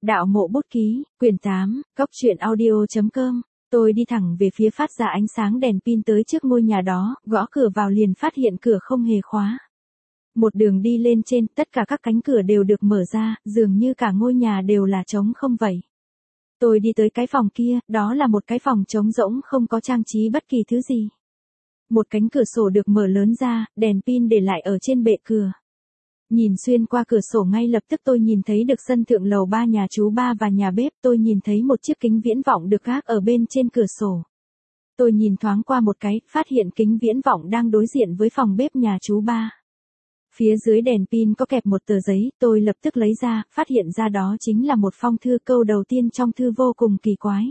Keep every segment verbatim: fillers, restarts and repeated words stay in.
Đạo mộ bút ký, quyển tám, cốc truyện audio chấm com. Tôi đi thẳng về phía phát ra ánh sáng đèn pin tới trước ngôi nhà đó, gõ cửa vào liền phát hiện cửa không hề khóa. Một đường đi lên trên, tất cả các cánh cửa đều được mở ra, dường như cả ngôi nhà đều là trống không vậy. Tôi đi tới cái phòng kia, đó là một cái phòng trống rỗng không có trang trí bất kỳ thứ gì. Một cánh cửa sổ được mở lớn ra, đèn pin để lại ở trên bệ cửa. Nhìn xuyên qua cửa sổ ngay lập tức tôi nhìn thấy được sân thượng lầu ba nhà chú ba và nhà bếp. Tôi nhìn thấy một chiếc kính viễn vọng được gác ở bên trên cửa sổ. Tôi nhìn thoáng qua một cái, phát hiện kính viễn vọng đang đối diện với phòng bếp nhà chú ba. Phía dưới đèn pin có kẹp một tờ giấy, tôi lập tức lấy ra, phát hiện ra đó chính là một phong thư. Câu đầu tiên trong thư vô cùng kỳ quái.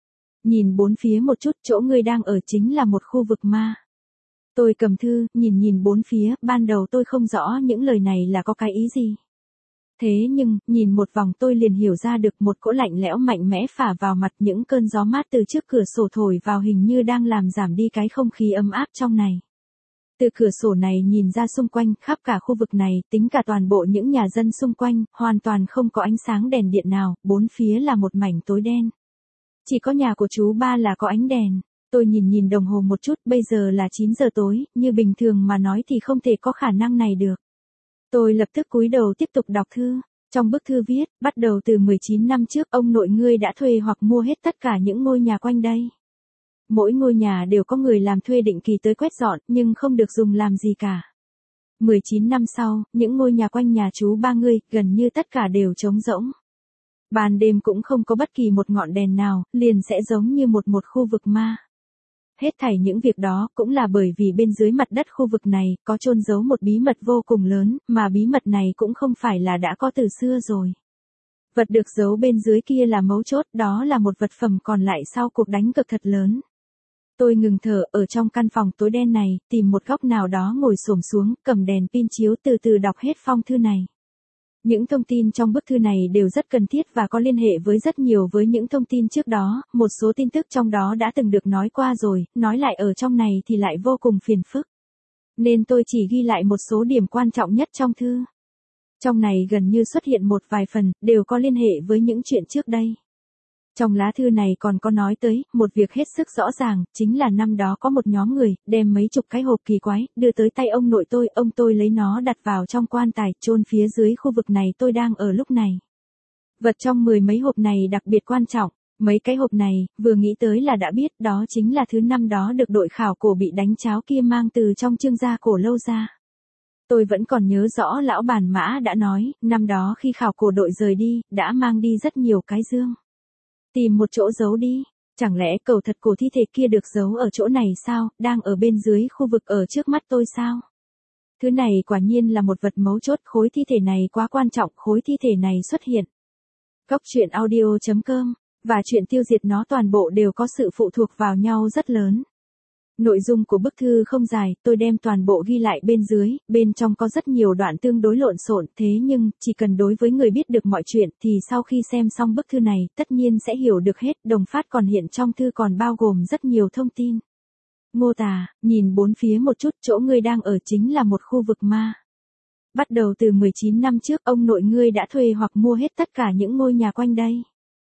Nhìn bốn phía một chút, chỗ ngươi đang ở chính là một khu vực ma. Tôi cầm thư, nhìn nhìn bốn phía, ban đầu tôi không rõ những lời này là có cái ý gì. Thế nhưng, nhìn một vòng tôi liền hiểu ra được, một cỗ lạnh lẽo mạnh mẽ phả vào mặt, những cơn gió mát từ trước cửa sổ thổi vào hình như đang làm giảm đi cái không khí ấm áp trong này. Từ cửa sổ này nhìn ra xung quanh, khắp cả khu vực này, tính cả toàn bộ những nhà dân xung quanh, hoàn toàn không có ánh sáng đèn điện nào, bốn phía là một mảnh tối đen. Chỉ có nhà của chú ba là có ánh đèn. Tôi nhìn nhìn đồng hồ một chút, bây giờ là chín giờ tối, như bình thường mà nói thì không thể có khả năng này được. Tôi lập tức cúi đầu tiếp tục đọc thư. Trong bức thư viết, bắt đầu từ mười chín năm trước, ông nội ngươi đã thuê hoặc mua hết tất cả những ngôi nhà quanh đây. Mỗi ngôi nhà đều có người làm thuê định kỳ tới quét dọn, nhưng không được dùng làm gì cả. mười chín năm sau, những ngôi nhà quanh nhà chú ba ngươi, gần như tất cả đều trống rỗng. Ban đêm cũng không có bất kỳ một ngọn đèn nào, liền sẽ giống như một một khu vực ma. Hết thảy những việc đó cũng là bởi vì bên dưới mặt đất khu vực này có chôn giấu một bí mật vô cùng lớn, mà bí mật này cũng không phải là đã có từ xưa rồi. Vật được giấu bên dưới kia là mấu chốt, đó là một vật phẩm còn lại sau cuộc đánh cược thật lớn. Tôi ngừng thở, ở trong căn phòng tối đen này, tìm một góc nào đó ngồi xổm xuống, cầm đèn pin chiếu từ từ đọc hết phong thư này. Những thông tin trong bức thư này đều rất cần thiết và có liên hệ với rất nhiều với những thông tin trước đó, một số tin tức trong đó đã từng được nói qua rồi, nói lại ở trong này thì lại vô cùng phiền phức. Nên tôi chỉ ghi lại một số điểm quan trọng nhất trong thư. Trong này gần như xuất hiện một vài phần, đều có liên hệ với những chuyện trước đây. Trong lá thư này còn có nói tới, một việc hết sức rõ ràng, chính là năm đó có một nhóm người, đem mấy chục cái hộp kỳ quái, đưa tới tay ông nội tôi, ông tôi lấy nó đặt vào trong quan tài, chôn phía dưới khu vực này tôi đang ở lúc này. Vật trong mười mấy hộp này đặc biệt quan trọng, mấy cái hộp này, vừa nghĩ tới là đã biết, đó chính là thứ năm đó được đội khảo cổ bị đánh cháo kia mang từ trong Trương gia cổ lâu ra. Tôi vẫn còn nhớ rõ lão bản Mã đã nói, năm đó khi khảo cổ đội rời đi, đã mang đi rất nhiều cái dương. Tìm một chỗ giấu đi, chẳng lẽ cầu thật cổ thi thể kia được giấu ở chỗ này sao, đang ở bên dưới khu vực ở trước mắt tôi sao? Thứ này quả nhiên là một vật mấu chốt, khối thi thể này quá quan trọng, khối thi thể này xuất hiện. Cốc truyện audio chấm com, và chuyện tiêu diệt nó toàn bộ đều có sự phụ thuộc vào nhau rất lớn. Nội dung của bức thư không dài, tôi đem toàn bộ ghi lại bên dưới, bên trong có rất nhiều đoạn tương đối lộn xộn, thế nhưng, chỉ cần đối với người biết được mọi chuyện, thì sau khi xem xong bức thư này, tất nhiên sẽ hiểu được hết. Đồng phát còn hiện trong thư còn bao gồm rất nhiều thông tin. Mô tả, nhìn bốn phía một chút, chỗ ngươi đang ở chính là một khu vực ma. Bắt đầu từ mười chín năm trước, ông nội ngươi đã thuê hoặc mua hết tất cả những ngôi nhà quanh đây.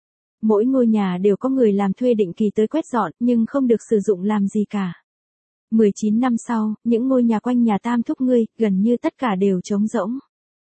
Mỗi ngôi nhà đều có người làm thuê định kỳ tới quét dọn, nhưng không được sử dụng làm gì cả. mười chín năm sau, những ngôi nhà quanh nhà tam thúc ngươi, gần như tất cả đều trống rỗng.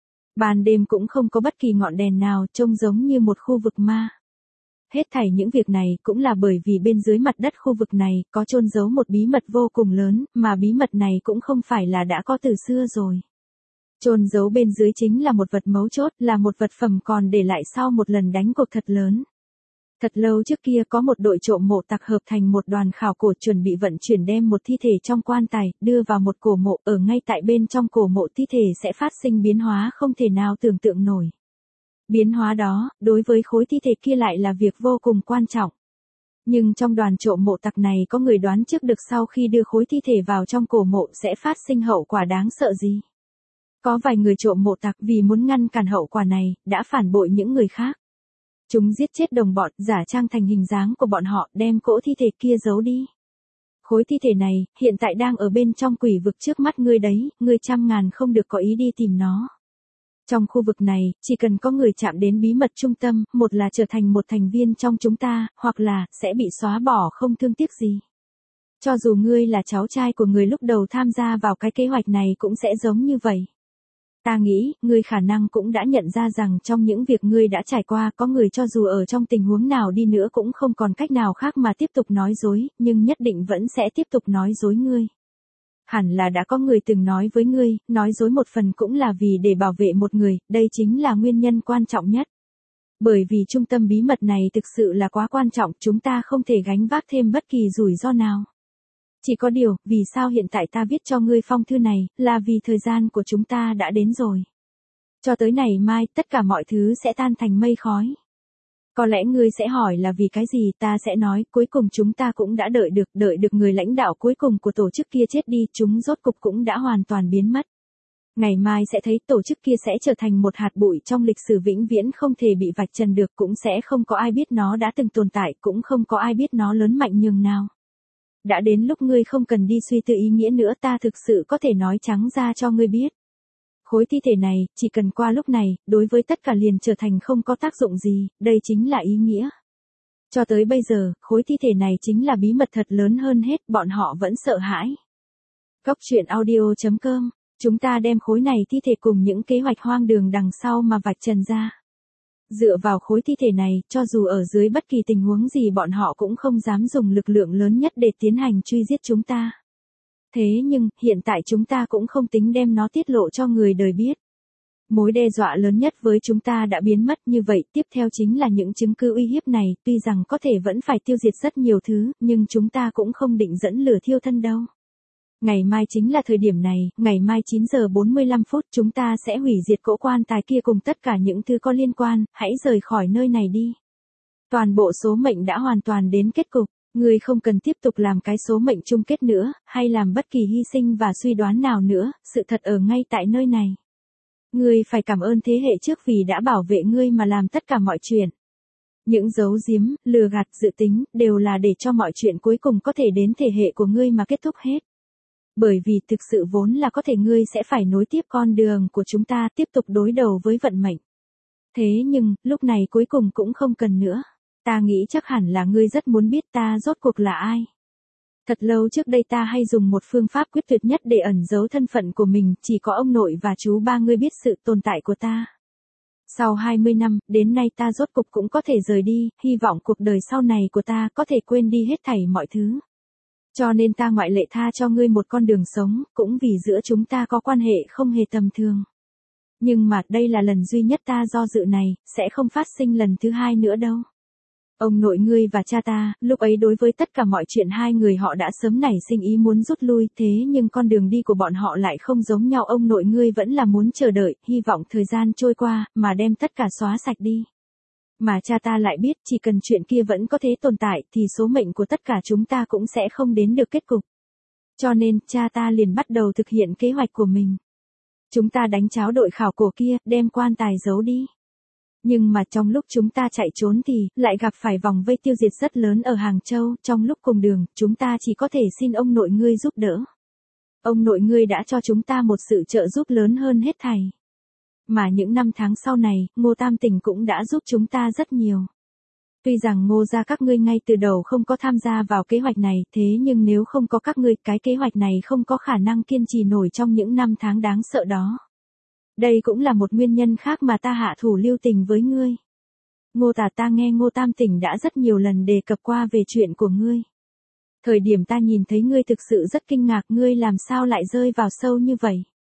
Ban đêm cũng không có bất kỳ ngọn đèn nào, trông giống như một khu vực ma. Hết thảy những việc này cũng là bởi vì bên dưới mặt đất khu vực này có chôn giấu một bí mật vô cùng lớn, mà bí mật này cũng không phải là đã có từ xưa rồi. Chôn giấu bên dưới chính là một vật mấu chốt, là một vật phẩm còn để lại sau một lần đánh cuộc thật lớn. Thật lâu trước kia có một đội trộm mộ tặc hợp thành một đoàn khảo cổ chuẩn bị vận chuyển đem một thi thể trong quan tài, đưa vào một cổ mộ, ở ngay tại bên trong cổ mộ thi thể sẽ phát sinh biến hóa không thể nào tưởng tượng nổi. Biến hóa đó, đối với khối thi thể kia lại là việc vô cùng quan trọng. Nhưng trong đoàn trộm mộ tặc này có người đoán trước được sau khi đưa khối thi thể vào trong cổ mộ sẽ phát sinh hậu quả đáng sợ gì. Có vài người trộm mộ tặc vì muốn ngăn cản hậu quả này, đã phản bội những người khác. Chúng giết chết đồng bọn, giả trang thành hình dáng của bọn họ, đem cỗ thi thể kia giấu đi. Khối thi thể này, hiện tại đang ở bên trong quỷ vực trước mắt ngươi đấy, ngươi trăm ngàn không được có ý đi tìm nó. Trong khu vực này, chỉ cần có người chạm đến bí mật trung tâm, một là trở thành một thành viên trong chúng ta, hoặc là, sẽ bị xóa bỏ không thương tiếc gì. Cho dù ngươi là cháu trai của người lúc đầu tham gia vào cái kế hoạch này cũng sẽ giống như vậy. Ta nghĩ, ngươi khả năng cũng đã nhận ra rằng trong những việc ngươi đã trải qua có người cho dù ở trong tình huống nào đi nữa cũng không còn cách nào khác mà tiếp tục nói dối, nhưng nhất định vẫn sẽ tiếp tục nói dối ngươi. Hẳn là đã có người từng nói với ngươi, nói dối một phần cũng là vì để bảo vệ một người, đây chính là nguyên nhân quan trọng nhất. Bởi vì trung tâm bí mật này thực sự là quá quan trọng, chúng ta không thể gánh vác thêm bất kỳ rủi ro nào. Chỉ có điều, vì sao hiện tại ta viết cho ngươi phong thư này, là vì thời gian của chúng ta đã đến rồi. Cho tới ngày mai, tất cả mọi thứ sẽ tan thành mây khói. Có lẽ ngươi sẽ hỏi là vì cái gì, ta sẽ nói, cuối cùng chúng ta cũng đã đợi được, đợi được người lãnh đạo cuối cùng của tổ chức kia chết đi, chúng rốt cục cũng đã hoàn toàn biến mất. Ngày mai sẽ thấy tổ chức kia sẽ trở thành một hạt bụi trong lịch sử vĩnh viễn không thể bị vạch trần được, cũng sẽ không có ai biết nó đã từng tồn tại, cũng không có ai biết nó lớn mạnh nhường nào. Đã đến lúc ngươi không cần đi suy tư ý nghĩa nữa, ta thực sự có thể nói trắng ra cho ngươi biết. Khối thi thể này, chỉ cần qua lúc này, đối với tất cả liền trở thành không có tác dụng gì, đây chính là ý nghĩa. Cho tới bây giờ, khối thi thể này chính là bí mật thật lớn hơn hết, bọn họ vẫn sợ hãi. Góc truyện audio chấm com, chúng ta đem khối này thi thể cùng những kế hoạch hoang đường đằng sau mà vạch trần ra. Dựa vào khối thi thể này, cho dù ở dưới bất kỳ tình huống gì bọn họ cũng không dám dùng lực lượng lớn nhất để tiến hành truy giết chúng ta. Thế nhưng, hiện tại chúng ta cũng không tính đem nó tiết lộ cho người đời biết. Mối đe dọa lớn nhất với chúng ta đã biến mất, như vậy tiếp theo chính là những chứng cứ uy hiếp này, tuy rằng có thể vẫn phải tiêu diệt rất nhiều thứ, nhưng chúng ta cũng không định dẫn lửa thiêu thân đâu. Ngày mai chính là thời điểm này, ngày mai chín giờ bốn mươi lăm phút chúng ta sẽ hủy diệt cỗ quan tài kia cùng tất cả những thứ có liên quan, hãy rời khỏi nơi này đi. Toàn bộ số mệnh đã hoàn toàn đến kết cục, ngươi không cần tiếp tục làm cái số mệnh chung kết nữa, hay làm bất kỳ hy sinh và suy đoán nào nữa, sự thật ở ngay tại nơi này. Ngươi phải cảm ơn thế hệ trước vì đã bảo vệ ngươi mà làm tất cả mọi chuyện. Những giấu giếm, lừa gạt, dự tính, đều là để cho mọi chuyện cuối cùng có thể đến thể hệ của ngươi mà kết thúc hết. Bởi vì thực sự vốn là có thể ngươi sẽ phải nối tiếp con đường của chúng ta, tiếp tục đối đầu với vận mệnh. Thế nhưng, lúc này cuối cùng cũng không cần nữa. Ta nghĩ chắc hẳn là ngươi rất muốn biết ta rốt cuộc là ai. Thật lâu trước đây ta hay dùng một phương pháp quyết tuyệt nhất để ẩn giấu thân phận của mình, chỉ có ông nội và chú ba ngươi biết sự tồn tại của ta. Sau hai mươi năm, đến nay ta rốt cục cũng có thể rời đi, hy vọng cuộc đời sau này của ta có thể quên đi hết thảy mọi thứ. Cho nên ta ngoại lệ tha cho ngươi một con đường sống, cũng vì giữa chúng ta có quan hệ không hề tầm thường. Nhưng mà đây là lần duy nhất ta do dự này, sẽ không phát sinh lần thứ hai nữa đâu. Ông nội ngươi và cha ta, lúc ấy đối với tất cả mọi chuyện hai người họ đã sớm nảy sinh ý muốn rút lui, thế nhưng con đường đi của bọn họ lại không giống nhau, ông nội ngươi vẫn là muốn chờ đợi, hy vọng thời gian trôi qua, mà đem tất cả xóa sạch đi. Mà cha ta lại biết chỉ cần chuyện kia vẫn có thể tồn tại thì số mệnh của tất cả chúng ta cũng sẽ không đến được kết cục. Cho nên, cha ta liền bắt đầu thực hiện kế hoạch của mình. Chúng ta đánh cháo đội khảo cổ kia, đem quan tài giấu đi. Nhưng mà trong lúc chúng ta chạy trốn thì, lại gặp phải vòng vây tiêu diệt rất lớn ở Hàng Châu, trong lúc cùng đường, chúng ta chỉ có thể xin ông nội ngươi giúp đỡ. Ông nội ngươi đã cho chúng ta một sự trợ giúp lớn hơn hết thảy. Mà những năm tháng sau này, Ngô Tam Tỉnh cũng đã giúp chúng ta rất nhiều. Tuy rằng Ngô gia các ngươi ngay từ đầu không có tham gia vào kế hoạch này, thế nhưng nếu không có các ngươi, cái kế hoạch này không có khả năng kiên trì nổi trong những năm tháng đáng sợ đó. Đây cũng là một nguyên nhân khác mà ta hạ thủ lưu tình với ngươi. Ngô Tả, ta nghe Ngô Tam Tỉnh đã rất nhiều lần đề cập qua về chuyện của ngươi. Thời điểm ta nhìn thấy ngươi thực sự rất kinh ngạc, ngươi làm sao lại rơi vào sâu như vậy.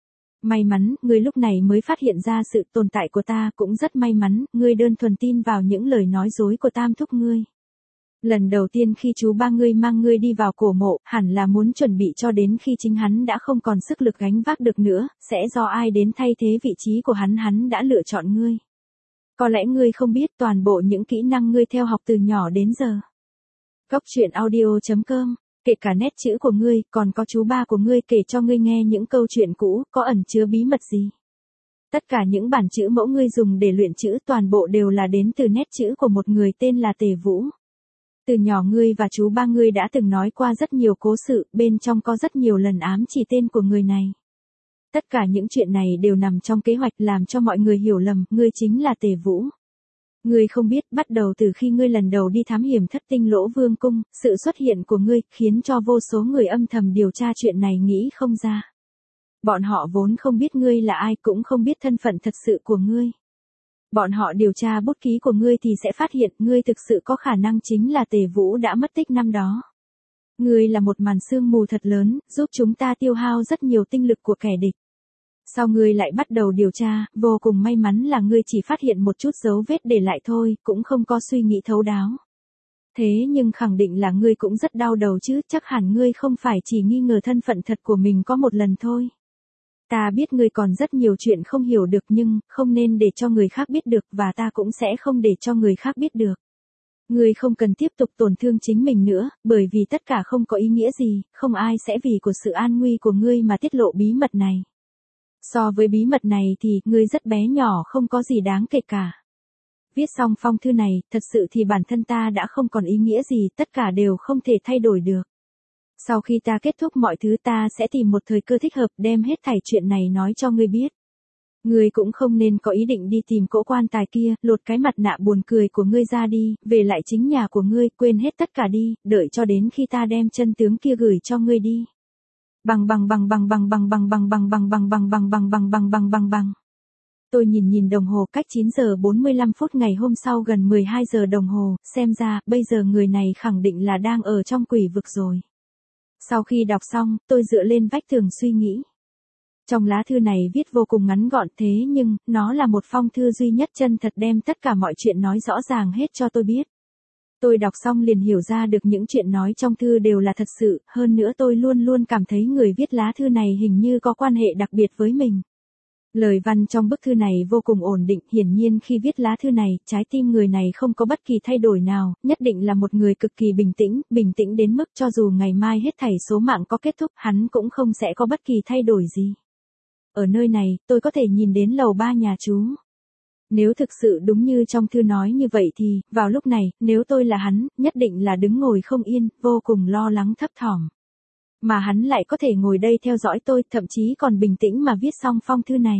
May mắn, ngươi lúc này mới phát hiện ra sự tồn tại của ta, cũng rất may mắn, ngươi đơn thuần tin vào những lời nói dối của Tam thúc ngươi. Lần đầu tiên khi chú ba ngươi mang ngươi đi vào cổ mộ, hẳn là muốn chuẩn bị cho đến khi chính hắn đã không còn sức lực gánh vác được nữa, sẽ do ai đến thay thế vị trí của hắn, hắn đã lựa chọn ngươi. Có lẽ ngươi không biết toàn bộ những kỹ năng ngươi theo học từ nhỏ đến giờ. Góc truyện audio chấm com, kể cả nét chữ của ngươi, còn có chú ba của ngươi kể cho ngươi nghe những câu chuyện cũ, có ẩn chứa bí mật gì. Tất cả những bản chữ mẫu ngươi dùng để luyện chữ toàn bộ đều là đến từ nét chữ của một người tên là Tề Vũ. Từ nhỏ ngươi và chú ba ngươi đã từng nói qua rất nhiều cố sự, bên trong có rất nhiều lần ám chỉ tên của người này. Tất cả những chuyện này đều nằm trong kế hoạch làm cho mọi người hiểu lầm, ngươi chính là Tề Vũ. Ngươi không biết, bắt đầu từ khi ngươi lần đầu đi thám hiểm thất tinh lỗ vương cung, sự xuất hiện của ngươi khiến cho vô số người âm thầm điều tra chuyện này nghĩ không ra. Bọn họ vốn không biết ngươi là ai, cũng không biết thân phận thật sự của ngươi. Bọn họ điều tra bút ký của ngươi thì sẽ phát hiện ngươi thực sự có khả năng chính là Tề Vũ đã mất tích năm đó. Ngươi là một màn sương mù thật lớn, giúp chúng ta tiêu hao rất nhiều tinh lực của kẻ địch. Sau ngươi lại bắt đầu điều tra, vô cùng may mắn là ngươi chỉ phát hiện một chút dấu vết để lại thôi, cũng không có suy nghĩ thấu đáo. Thế nhưng khẳng định là ngươi cũng rất đau đầu chứ, chắc hẳn ngươi không phải chỉ nghi ngờ thân phận thật của mình có một lần thôi. Ta biết ngươi còn rất nhiều chuyện không hiểu được nhưng, không nên để cho người khác biết được và ta cũng sẽ không để cho người khác biết được. Ngươi không cần tiếp tục tổn thương chính mình nữa, bởi vì tất cả không có ý nghĩa gì, không ai sẽ vì của sự an nguy của ngươi mà tiết lộ bí mật này. So với bí mật này thì, ngươi rất bé nhỏ không có gì đáng kể cả. Viết xong phong thư này, thật sự thì bản thân ta đã không còn ý nghĩa gì, tất cả đều không thể thay đổi được. Sau khi ta kết thúc mọi thứ ta sẽ tìm một thời cơ thích hợp đem hết thảy chuyện này nói cho ngươi biết. Ngươi cũng không nên có ý định đi tìm cỗ quan tài kia, lột cái mặt nạ buồn cười của ngươi ra đi, về lại chính nhà của ngươi, quên hết tất cả đi, đợi cho đến khi ta đem chân tướng kia gửi cho ngươi đi. Bằng bằng bằng bằng bằng bằng bằng bằng bằng bằng bằng bằng bằng bằng bằng bằng bằng bằng bằng. Tôi nhìn nhìn đồng hồ cách chín giờ bốn mươi lăm phút ngày hôm sau gần mười hai giờ đồng hồ, xem ra, bây giờ người này khẳng định là đang ở trong quỷ vực rồi. Sau khi đọc xong, tôi dựa lên vách tường suy nghĩ. Trong lá thư này viết vô cùng ngắn gọn thế nhưng, nó là một phong thư duy nhất chân thật đem tất cả mọi chuyện nói rõ ràng hết cho tôi biết. Tôi đọc xong liền hiểu ra được những chuyện nói trong thư đều là thật sự, hơn nữa tôi luôn luôn cảm thấy người viết lá thư này hình như có quan hệ đặc biệt với mình. Lời văn trong bức thư này vô cùng ổn định, hiển nhiên khi viết lá thư này, trái tim người này không có bất kỳ thay đổi nào, nhất định là một người cực kỳ bình tĩnh, bình tĩnh đến mức cho dù ngày mai hết thảy số mạng có kết thúc, hắn cũng không sẽ có bất kỳ thay đổi gì. Ở nơi này, tôi có thể nhìn đến lầu ba nhà chú. Nếu thực sự đúng như trong thư nói như vậy thì, vào lúc này, nếu tôi là hắn, nhất định là đứng ngồi không yên, vô cùng lo lắng thấp thỏm. Mà hắn lại có thể ngồi đây theo dõi tôi, thậm chí còn bình tĩnh mà viết xong phong thư này.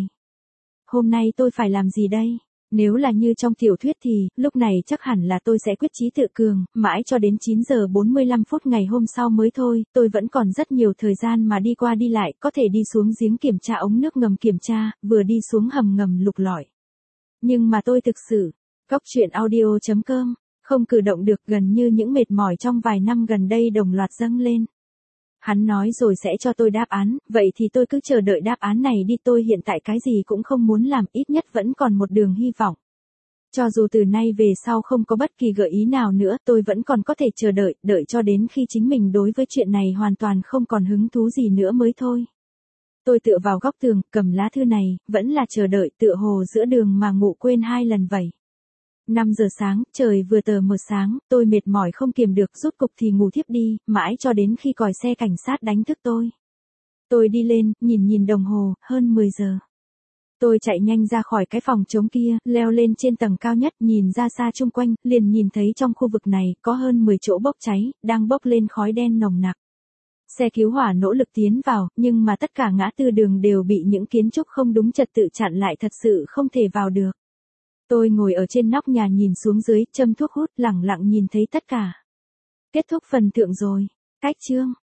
Hôm nay tôi phải làm gì đây? Nếu là như trong tiểu thuyết thì, lúc này chắc hẳn là tôi sẽ quyết chí tự cường, mãi cho đến chín giờ bốn mươi lăm phút ngày hôm sau mới thôi, tôi vẫn còn rất nhiều thời gian mà đi qua đi lại, có thể đi xuống giếng kiểm tra ống nước ngầm kiểm tra, vừa đi xuống hầm ngầm lục lọi. Nhưng mà tôi thực sự, Góc truyện audio chấm com, không cử động được, gần như những mệt mỏi trong vài năm gần đây đồng loạt dâng lên. Hắn nói rồi sẽ cho tôi đáp án, vậy thì tôi cứ chờ đợi đáp án này đi, tôi hiện tại cái gì cũng không muốn làm, ít nhất vẫn còn một đường hy vọng. Cho dù từ nay về sau không có bất kỳ gợi ý nào nữa, tôi vẫn còn có thể chờ đợi, đợi cho đến khi chính mình đối với chuyện này hoàn toàn không còn hứng thú gì nữa mới thôi. Tôi tựa vào góc tường, cầm lá thư này, vẫn là chờ đợi, tựa hồ giữa đường mà ngủ quên hai lần vậy. năm giờ sáng, trời vừa tờ mờ sáng, tôi mệt mỏi không kiềm được, rốt cục thì ngủ thiếp đi, mãi cho đến khi còi xe cảnh sát đánh thức tôi. Tôi đi lên, nhìn nhìn đồng hồ, hơn mười giờ. Tôi chạy nhanh ra khỏi cái phòng trống kia, leo lên trên tầng cao nhất, nhìn ra xa chung quanh, liền nhìn thấy trong khu vực này, có hơn mười chỗ bốc cháy, đang bốc lên khói đen nồng nặc. Xe cứu hỏa nỗ lực tiến vào, nhưng mà tất cả ngã tư đường đều bị những kiến trúc không đúng trật tự chặn lại, thật sự không thể vào được. Tôi ngồi ở trên nóc nhà nhìn xuống dưới, châm thuốc hút, lẳng lặng nhìn thấy tất cả. Kết thúc phần thượng rồi. Cách chương.